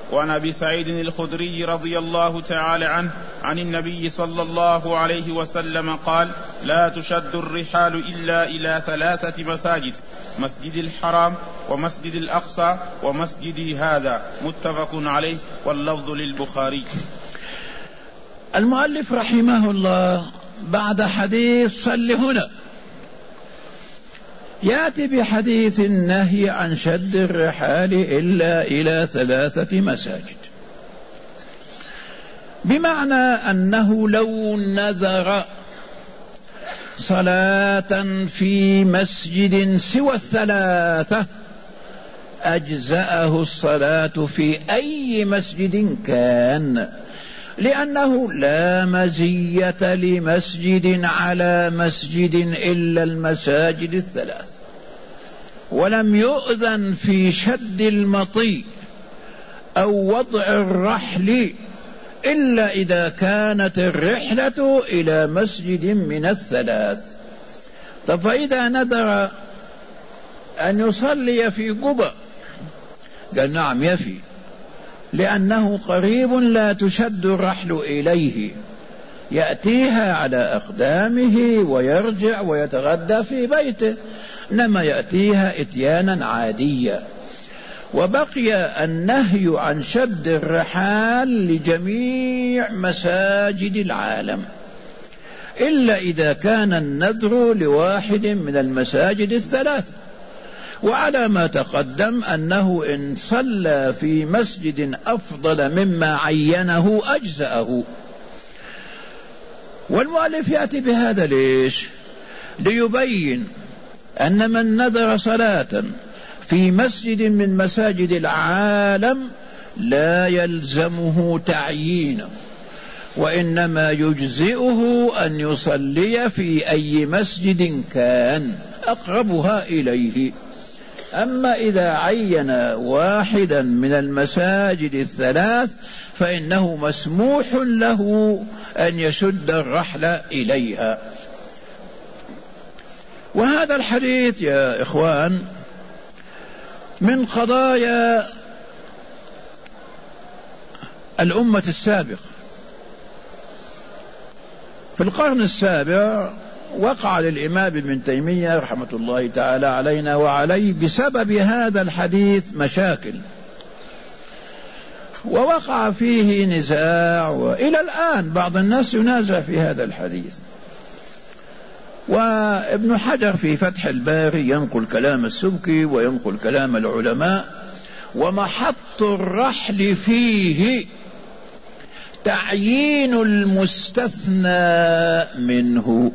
وعن أبي سعيد الخدري رضي الله تعالى عنه عن النبي صلى الله عليه وسلم قال: لا تشد الرحال إلا إلى 3 مساجد: مسجد الحرام، ومسجد الأقصى، ومسجدي هذا. متفق عليه، واللفظ للبخاري. المؤلف رحمه الله بعد حديث صل هنا يأتي بحديث النهي عن شد الرحال إلا إلى 3 مساجد، بمعنى أنه لو نذر صلاة في مسجد سوى 3 أجزأه الصلاة في أي مسجد كان، لأنه لا مزية لمسجد على مسجد إلا المساجد 3، ولم يؤذن في شد المطي أو وضع الرحل إلا إذا كانت الرحلة إلى مسجد من 3. طب فإذا نذر أن يصلي في قباء قال نعم يفي، لأنه قريب لا تشد الرحل إليه، يأتيها على أقدامه ويرجع ويتغدى في بيته، إنما يأتيها إتيانا عاديا. وبقي النهي عن شد الرحال لجميع مساجد العالم إلا إذا كان النذر لواحد من المساجد 3، وعلى ما تقدم أنه إن صلى في مسجد أفضل مما عينه أجزأه. والمؤلف يأتي بهذا ليش؟ ليبين أن من نذر صلاة في مسجد من مساجد العالم لا يلزمه تعيينه، وإنما يجزئه أن يصلي في أي مسجد كان أقربها إليه. أما إذا عين واحدا من المساجد 3 فإنه مسموح له أن يشد الرحل إليها. وهذا الحديث يا إخوان من قضايا الأمة السابقة. في القرن السابع وقع للإمام ابن تيمية رحمة الله تعالى علينا وعليه بسبب هذا الحديث مشاكل، ووقع فيه نزاع، وإلى الآن بعض الناس ينازع في هذا الحديث. وابن حجر في فتح الباري ينقل كلام السبكي وينقل كلام العلماء، ومحط الرحل فيه تعيين المستثنى منه،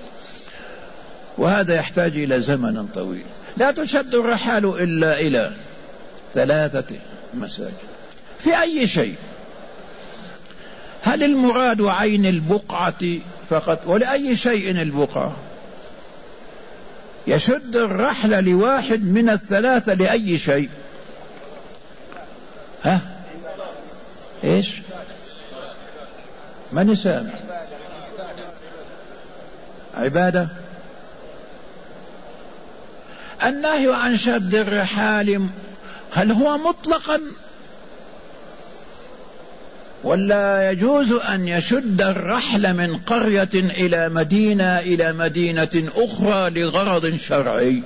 وهذا يحتاج إلى زمن طويل. لا تشد الرحال إلا إلى 3 مساجد في أي شيء. هل المراد عين البقعة فقط، ولأي شيء البقعة؟ يشد الرحل لواحد من 3 لأي شيء؟ ها إيش؟ من سامع؟ عبادة. النهي عن شد الرحال هل هو مطلقا، ولا يجوز أن يشد الرحل من قرية إلى مدينة أخرى لغرض شرعي؟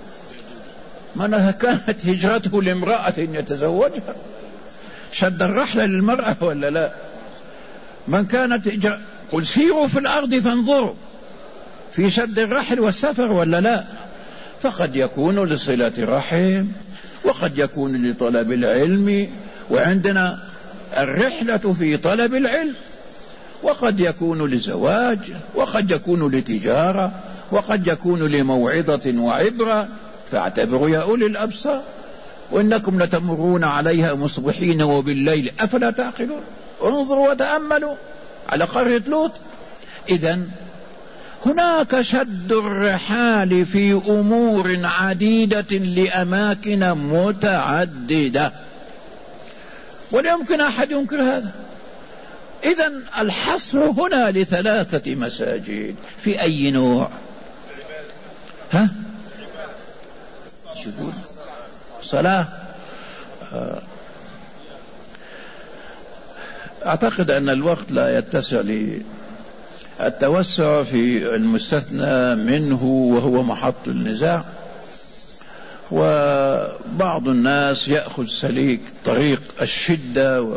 من كانت هجرته لامرأة يتزوجها شد الرحل للمرأة ولا لا؟ من كانت قل سيروا في الأرض فانظروا، في شد الرحل والسفر ولا لا؟ فقد يكون لصلة رحم، وقد يكون لطلب العلم، وعندنا الرحلة في طلب العلم، وقد يكون لزواج، وقد يكون لتجارة، وقد يكون لموعظة وعبرة، فاعتبروا يا أولي الأبصار. وإنكم لتمرون عليها مصبحين وبالليل أفلا تعقلون؟ انظروا وتأملوا على قرية لوط. إذن هناك شد الرحال في أمور عديدة لأماكن متعددة، ولا يمكن أحد ينكر هذا. إذن الحصر هنا ل3 مساجد في أي نوع؟ ها؟ صلاة. أعتقد أن الوقت لا يتسع للتوسع في المستثنى منه وهو محط النزاع. وبعض الناس يأخذ سليك طريق الشدة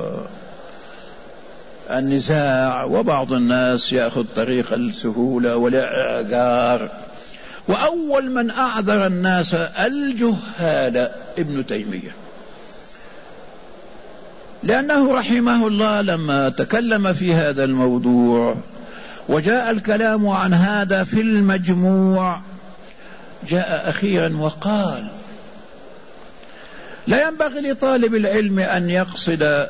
والنزاع، وبعض الناس يأخذ طريق السهولة والإعذار. وأول من أعذر الناس الجهال ابن تيمية، لأنه رحمه الله لما تكلم في هذا الموضوع وجاء الكلام عن هذا في المجموع، جاء أخيرا وقال: لا ينبغي لطالب العلم أن يقصد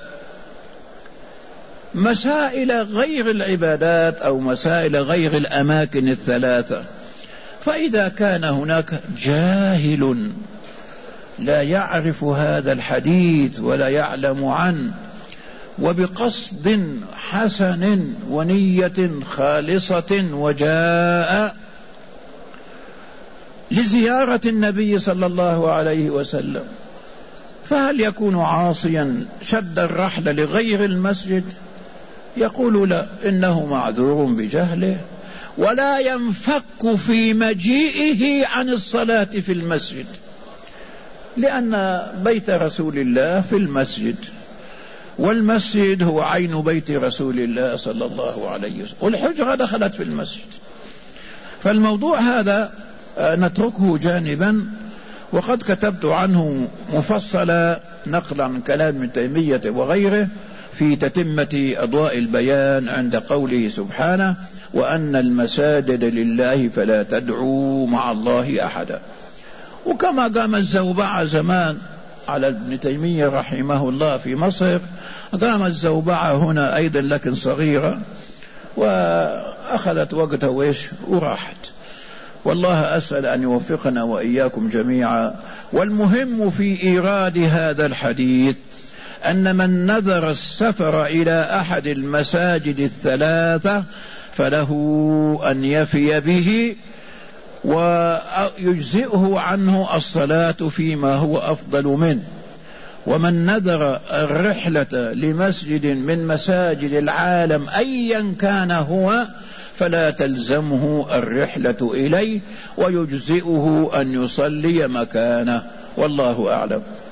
مسائل غير العبادات أو مسائل غير الأماكن الثلاثة، فإذا كان هناك جاهل لا يعرف هذا الحديث ولا يعلم عنه وبقصد حسن ونية خالصة وجاء لزيارة النبي صلى الله عليه وسلم، فهل يكون عاصيا شد الرحل لغير المسجد؟ يقول لا، إنه معذور بجهله، ولا ينفك في مجيئه عن الصلاة في المسجد، لأن بيت رسول الله في المسجد، والمسجد هو عين بيت رسول الله صلى الله عليه وسلم، والحجرة دخلت في المسجد. فالموضوع هذا نتركه جانبا، وقد كتبت عنه مفصلا نقلا عن كلام ابن تيمية وغيره في تتمة أضواء البيان عند قوله سبحانه: وأن المساجد لله فلا تدعوا مع الله أحدا. وكما قام الزوبعة زمان على ابن تيمية رحمه الله في مصر، قام الزوبعة هنا أيضا لكن صغيرة، وأخذت وقتها وراحت. والله أسأل أن يوفقنا وإياكم جميعا. والمهم في إيراد هذا الحديث أن من نذر السفر إلى أحد المساجد الثلاثة فله أن يفي به، ويجزئه عنه الصلاة فيما هو أفضل منه. ومن نذر الرحلة لمسجد من مساجد العالم أيا كان هو فلا تلزمه الرحلة إليه، ويجزئه أن يصلي مكانه، والله أعلم.